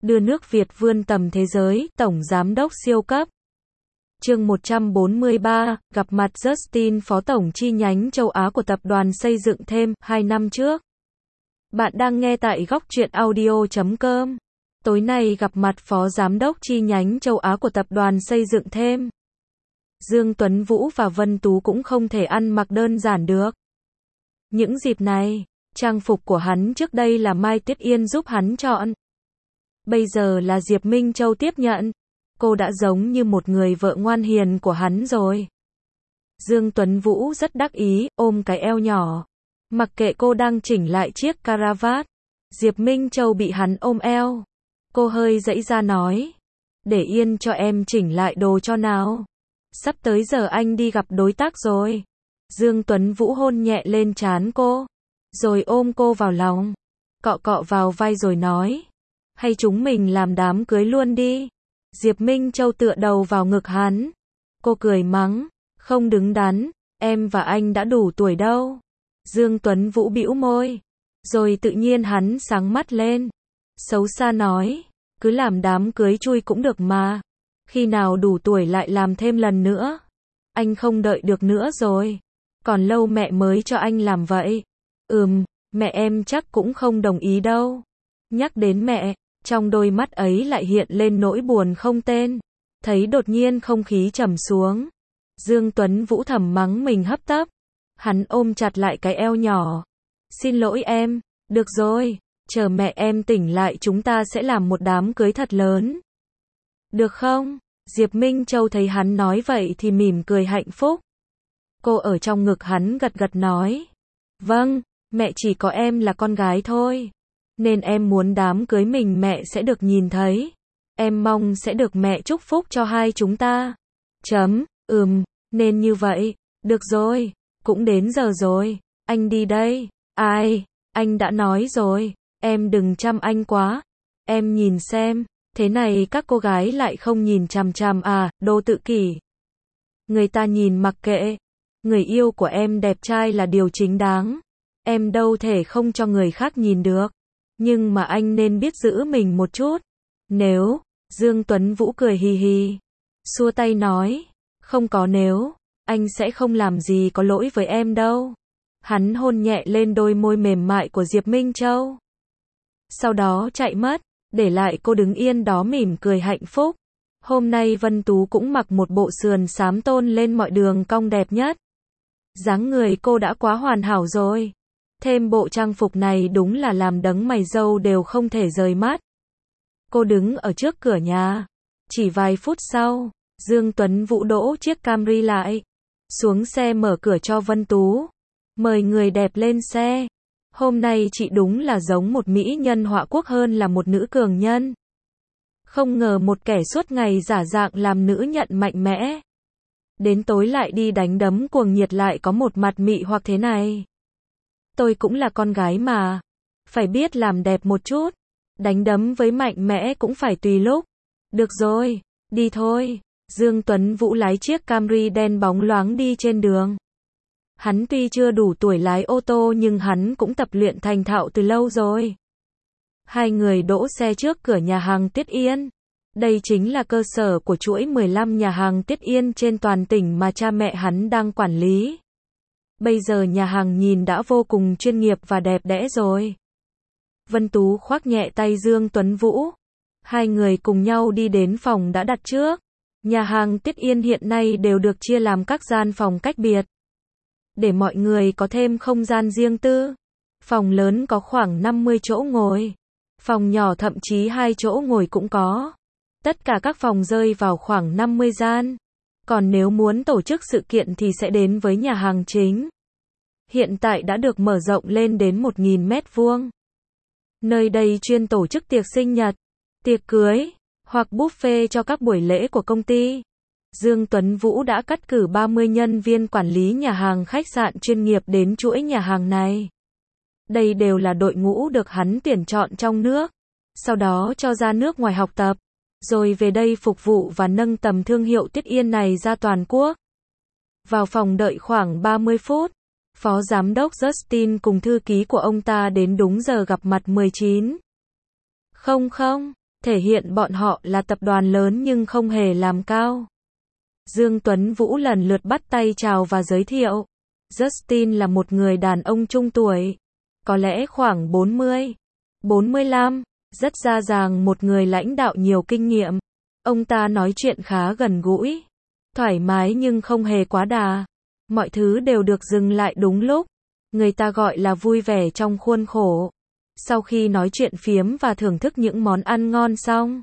đưa nước Việt vươn tầm thế giới, Tổng Giám đốc siêu cấp. Chương 143, gặp mặt Justin, Phó Tổng chi nhánh châu Á của tập đoàn xây dựng thêm, 2 năm trước. Bạn đang nghe tại góc truyện audio.com. Tối nay gặp mặt Phó Giám đốc chi nhánh châu Á của tập đoàn xây dựng thêm. Dương Tuấn Vũ và Vân Tú cũng không thể ăn mặc đơn giản được. Những dịp này, trang phục của hắn trước đây là Mai Tuyết Yên giúp hắn chọn. Bây giờ là Diệp Minh Châu tiếp nhận. Cô đã giống như một người vợ ngoan hiền của hắn rồi. Dương Tuấn Vũ rất đắc ý, ôm cái eo nhỏ. Mặc kệ cô đang chỉnh lại chiếc caravat, Diệp Minh Châu bị hắn ôm eo. Cô hơi giãy ra nói, để yên cho em chỉnh lại đồ cho nào. Sắp tới giờ anh đi gặp đối tác rồi. Dương Tuấn Vũ hôn nhẹ lên trán cô, rồi ôm cô vào lòng, cọ cọ vào vai rồi nói, hay chúng mình làm đám cưới luôn đi. Diệp Minh Châu tựa đầu vào ngực hắn. Cô cười mắng, không đứng đắn, em và anh đã đủ tuổi đâu. Dương Tuấn Vũ bĩu môi, rồi tự nhiên hắn sáng mắt lên. Xấu xa nói, cứ làm đám cưới chui cũng được mà. Khi nào đủ tuổi lại làm thêm lần nữa. Anh không đợi được nữa rồi. Còn lâu mẹ mới cho anh làm vậy. Mẹ em chắc cũng không đồng ý đâu. Nhắc đến mẹ, trong đôi mắt ấy lại hiện lên nỗi buồn không tên. Thấy đột nhiên không khí trầm xuống, Dương Tuấn Vũ thầm mắng mình hấp tấp. Hắn ôm chặt lại cái eo nhỏ. Xin lỗi em, được rồi, chờ mẹ em tỉnh lại chúng ta sẽ làm một đám cưới thật lớn. Được không? Diệp Minh Châu thấy hắn nói vậy thì mỉm cười hạnh phúc. Cô ở trong ngực hắn gật gật nói, vâng, mẹ chỉ có em là con gái thôi. Nên em muốn đám cưới mình mẹ sẽ được nhìn thấy. Em mong sẽ được mẹ chúc phúc cho hai chúng ta. Nên như vậy. Được rồi, cũng đến giờ rồi. Anh đi đây. Ai, anh đã nói rồi. Em đừng chăm anh quá. Em nhìn xem, thế này các cô gái lại không nhìn chằm chằm à, đồ tự kỷ. Người ta nhìn mặc kệ. Người yêu của em đẹp trai là điều chính đáng. Em đâu thể không cho người khác nhìn được. Nhưng mà anh nên biết giữ mình một chút. Nếu, Dương Tuấn Vũ cười hì hì, xua tay nói, không có nếu, anh sẽ không làm gì có lỗi với em đâu. Hắn hôn nhẹ lên đôi môi mềm mại của Diệp Minh Châu. Sau đó chạy mất, để lại cô đứng yên đó mỉm cười hạnh phúc. Hôm nay Vân Tú cũng mặc một bộ sườn xám tôn lên mọi đường cong đẹp nhất. Dáng người cô đã quá hoàn hảo rồi. Thêm bộ trang phục này đúng là làm đấng mày râu đều không thể rời mắt. Cô đứng ở trước cửa nhà. Chỉ vài phút sau, Dương Tuấn Vũ đỗ chiếc Camry lại. Xuống xe mở cửa cho Vân Tú. Mời người đẹp lên xe. Hôm nay chị đúng là giống một mỹ nhân họa quốc hơn là một nữ cường nhân. Không ngờ một kẻ suốt ngày giả dạng làm nữ nhận mạnh mẽ. Đến tối lại đi đánh đấm cuồng nhiệt lại có một mặt mị hoặc thế này. Tôi cũng là con gái mà. Phải biết làm đẹp một chút. Đánh đấm với mạnh mẽ cũng phải tùy lúc. Được rồi, đi thôi. Dương Tuấn Vũ lái chiếc Camry đen bóng loáng đi trên đường. Hắn tuy chưa đủ tuổi lái ô tô nhưng hắn cũng tập luyện thành thạo từ lâu rồi. Hai người đỗ xe trước cửa nhà hàng Tuyết Yên. Đây chính là cơ sở của chuỗi 15 nhà hàng Tuyết Yên trên toàn tỉnh mà cha mẹ hắn đang quản lý. Bây giờ nhà hàng nhìn đã vô cùng chuyên nghiệp và đẹp đẽ rồi. Vân Tú khoác nhẹ tay Dương Tuấn Vũ. Hai người cùng nhau đi đến phòng đã đặt trước. Nhà hàng Tuyết Yên hiện nay đều được chia làm các gian phòng cách biệt, để mọi người có thêm không gian riêng tư. Phòng lớn có khoảng 50 chỗ ngồi. Phòng nhỏ thậm chí 2 chỗ ngồi cũng có. Tất cả các phòng rơi vào khoảng 50 gian. Còn nếu muốn tổ chức sự kiện thì sẽ đến với nhà hàng chính. Hiện tại đã được mở rộng lên đến 1.000 mét vuông. Nơi đây chuyên tổ chức tiệc sinh nhật, tiệc cưới, hoặc buffet cho các buổi lễ của công ty. Dương Tuấn Vũ đã cắt cử 30 nhân viên quản lý nhà hàng khách sạn chuyên nghiệp đến chuỗi nhà hàng này. Đây đều là đội ngũ được hắn tuyển chọn trong nước, sau đó cho ra nước ngoài học tập, rồi về đây phục vụ và nâng tầm thương hiệu Tuyết Yên này ra toàn quốc. Vào phòng đợi khoảng 30 phút, Phó Giám đốc Justin cùng thư ký của ông ta đến đúng giờ gặp mặt 19:00. thể hiện bọn họ là tập đoàn lớn nhưng không hề làm cao. Dương Tuấn Vũ lần lượt bắt tay chào và giới thiệu. Justin là một người đàn ông trung tuổi, có lẽ khoảng 40, 45, rất ra dàng, một người lãnh đạo nhiều kinh nghiệm. Ông ta nói chuyện khá gần gũi, thoải mái nhưng không hề quá đà. Mọi thứ đều được dừng lại đúng lúc. Người ta gọi là vui vẻ trong khuôn khổ. Sau khi nói chuyện phiếm và thưởng thức những món ăn ngon xong,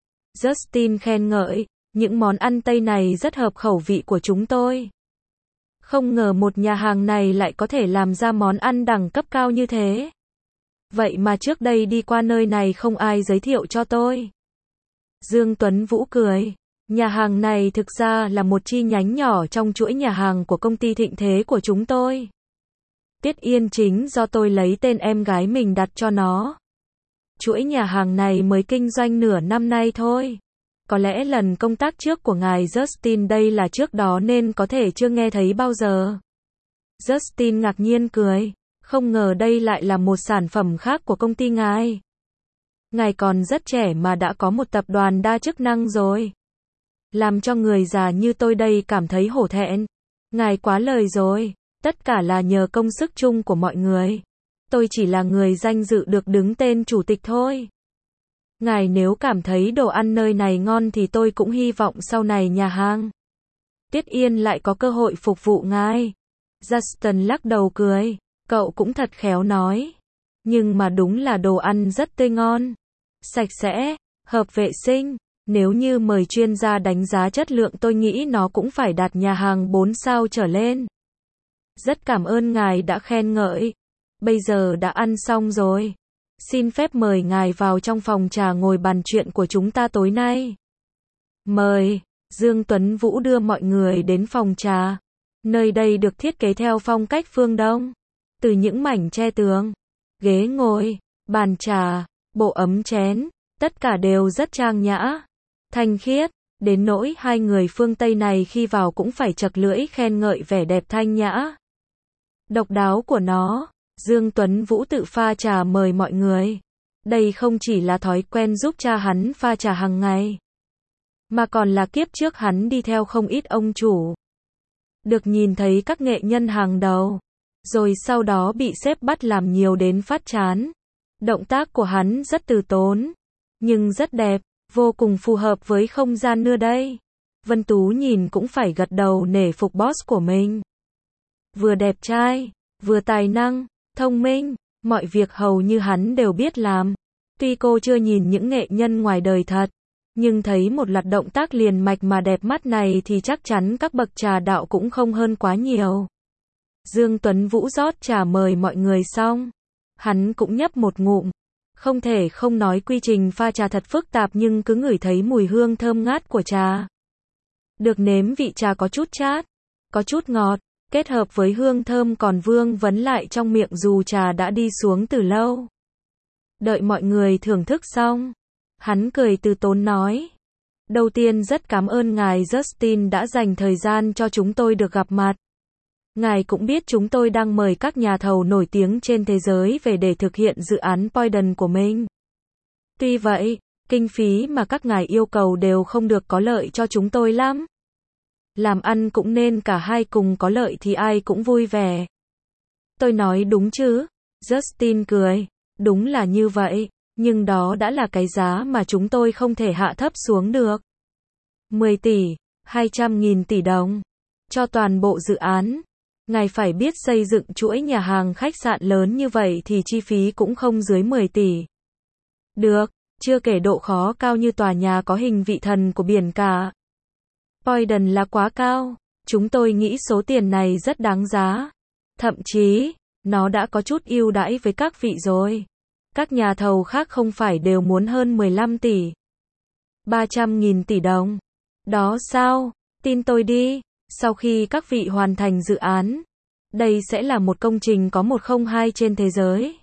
Justin khen ngợi, những món ăn Tây này rất hợp khẩu vị của chúng tôi. Không ngờ một nhà hàng này lại có thể làm ra món ăn đẳng cấp cao như thế. Vậy mà trước đây đi qua nơi này không ai giới thiệu cho tôi. Dương Tuấn Vũ cười. Nhà hàng này thực ra là một chi nhánh nhỏ trong chuỗi nhà hàng của công ty thịnh thế của chúng tôi. Tiết Yên chính do tôi lấy tên em gái mình đặt cho nó. Chuỗi nhà hàng này mới kinh doanh nửa năm nay thôi. Có lẽ lần công tác trước của ngài Justin đây là trước đó nên có thể chưa nghe thấy bao giờ. Justin ngạc nhiên cười. Không ngờ đây lại là một sản phẩm khác của công ty ngài. Ngài còn rất trẻ mà đã có một tập đoàn đa chức năng rồi. Làm cho người già như tôi đây cảm thấy hổ thẹn. Ngài quá lời rồi. Tất cả là nhờ công sức chung của mọi người. Tôi chỉ là người danh dự được đứng tên chủ tịch thôi. Ngài nếu cảm thấy đồ ăn nơi này ngon thì tôi cũng hy vọng sau này nhà hàng Tiết Yên lại có cơ hội phục vụ ngài. Justin lắc đầu cười. Cậu cũng thật khéo nói. Nhưng mà đúng là đồ ăn rất tươi ngon, sạch sẽ, hợp vệ sinh. Nếu như mời chuyên gia đánh giá chất lượng tôi nghĩ nó cũng phải đạt nhà hàng 4 sao trở lên. Rất cảm ơn ngài đã khen ngợi. Bây giờ đã ăn xong rồi. Xin phép mời ngài vào trong phòng trà ngồi bàn chuyện của chúng ta tối nay. Mời. Dương Tuấn Vũ đưa mọi người đến phòng trà. Nơi đây được thiết kế theo phong cách phương Đông. Từ những mảnh tre tường, ghế ngồi, bàn trà, bộ ấm chén, tất cả đều rất trang nhã, thanh khiết. Đến nỗi hai người phương Tây này khi vào cũng phải chật lưỡi khen ngợi vẻ đẹp thanh nhã, độc đáo của nó. Dương Tuấn Vũ tự pha trà mời mọi người. Đây không chỉ là thói quen giúp cha hắn pha trà hàng ngày, mà còn là kiếp trước hắn đi theo không ít ông chủ. Được nhìn thấy các nghệ nhân hàng đầu, rồi sau đó bị sếp bắt làm nhiều đến phát chán. Động tác của hắn rất từ tốn, nhưng rất đẹp, vô cùng phù hợp với không gian nơi đây. Vân Tú nhìn cũng phải gật đầu nể phục boss của mình. Vừa đẹp trai, vừa tài năng, thông minh, mọi việc hầu như hắn đều biết làm. Tuy cô chưa nhìn những nghệ nhân ngoài đời thật, nhưng thấy một loạt động tác liền mạch mà đẹp mắt này thì chắc chắn các bậc trà đạo cũng không hơn quá nhiều. Dương Tuấn Vũ rót trà mời mọi người xong, hắn cũng nhấp một ngụm. Không thể không nói quy trình pha trà thật phức tạp nhưng cứ ngửi thấy mùi hương thơm ngát của trà. Được nếm vị trà có chút chát, có chút ngọt, kết hợp với hương thơm còn vương vấn lại trong miệng dù trà đã đi xuống từ lâu. Đợi mọi người thưởng thức xong, hắn cười từ tốn nói. Đầu tiên rất cảm ơn ngài Justin đã dành thời gian cho chúng tôi được gặp mặt. Ngài cũng biết chúng tôi đang mời các nhà thầu nổi tiếng trên thế giới về để thực hiện dự án Poiden của mình. Tuy vậy, kinh phí mà các ngài yêu cầu đều không được có lợi cho chúng tôi lắm. Làm ăn cũng nên cả hai cùng có lợi thì ai cũng vui vẻ. Tôi nói đúng chứ? Justin cười. Đúng là như vậy, nhưng đó đã là cái giá mà chúng tôi không thể hạ thấp xuống được. 10 tỷ, 200.000 tỷ đồng. Cho toàn bộ dự án. Ngài phải biết xây dựng chuỗi nhà hàng khách sạn lớn như vậy thì chi phí cũng không dưới 10 tỷ. Được, chưa kể độ khó cao như tòa nhà có hình vị thần của biển cả. Poiden là quá cao, chúng tôi nghĩ số tiền này rất đáng giá. Thậm chí, nó đã có chút ưu đãi với các vị rồi. Các nhà thầu khác không phải đều muốn hơn 15 tỷ. 300.000 tỷ đồng. Đó sao? Tin tôi đi. Sau khi các vị hoàn thành dự án, đây sẽ là một công trình có 102 trên thế giới.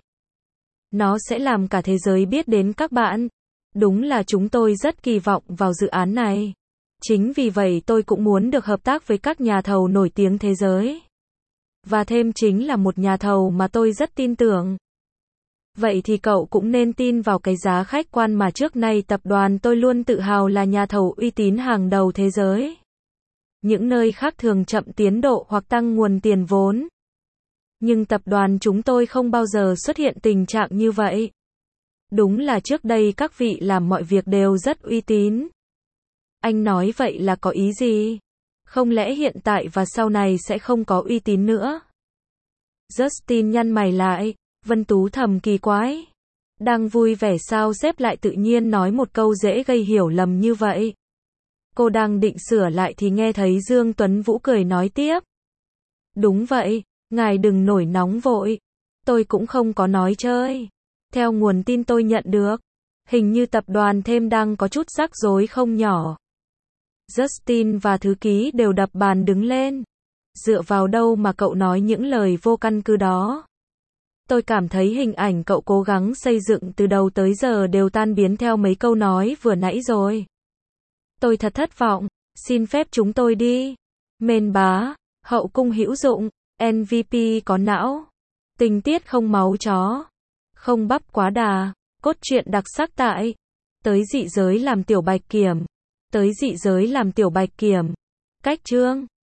Nó sẽ làm cả thế giới biết đến các bạn. Đúng là chúng tôi rất kỳ vọng vào dự án này. Chính vì vậy tôi cũng muốn được hợp tác với các nhà thầu nổi tiếng thế giới. Và thêm chính là một nhà thầu mà tôi rất tin tưởng. Vậy thì cậu cũng nên tin vào cái giá khách quan mà trước nay tập đoàn tôi luôn tự hào là nhà thầu uy tín hàng đầu thế giới. Những nơi khác thường chậm tiến độ hoặc tăng nguồn tiền vốn. Nhưng tập đoàn chúng tôi không bao giờ xuất hiện tình trạng như vậy. Đúng là trước đây các vị làm mọi việc đều rất uy tín. Anh nói vậy là có ý gì? Không lẽ hiện tại và sau này sẽ không có uy tín nữa? Justin nhăn mày lại, Vân Tú thầm kỳ quái. Đang vui vẻ sao sếp lại tự nhiên nói một câu dễ gây hiểu lầm như vậy? Cô đang định sửa lại thì nghe thấy Dương Tuấn Vũ cười nói tiếp. Đúng vậy, ngài đừng nổi nóng vội. Tôi cũng không có nói chơi. Theo nguồn tin tôi nhận được, hình như tập đoàn Thêm đang có chút rắc rối không nhỏ. Justin và thư ký đều đập bàn đứng lên. Dựa vào đâu mà cậu nói những lời vô căn cứ đó? Tôi cảm thấy hình ảnh cậu cố gắng xây dựng từ đầu tới giờ đều tan biến theo mấy câu nói vừa nãy rồi. Tôi thật thất vọng, xin phép chúng tôi đi. Mên bá, hậu cung hữu dụng, MVP có não, tình tiết không máu chó, không bắp quá đà, cốt truyện đặc sắc tại tới dị giới làm tiểu bạch kiểm. Tới dị giới làm tiểu bạch kiểm. Cách chương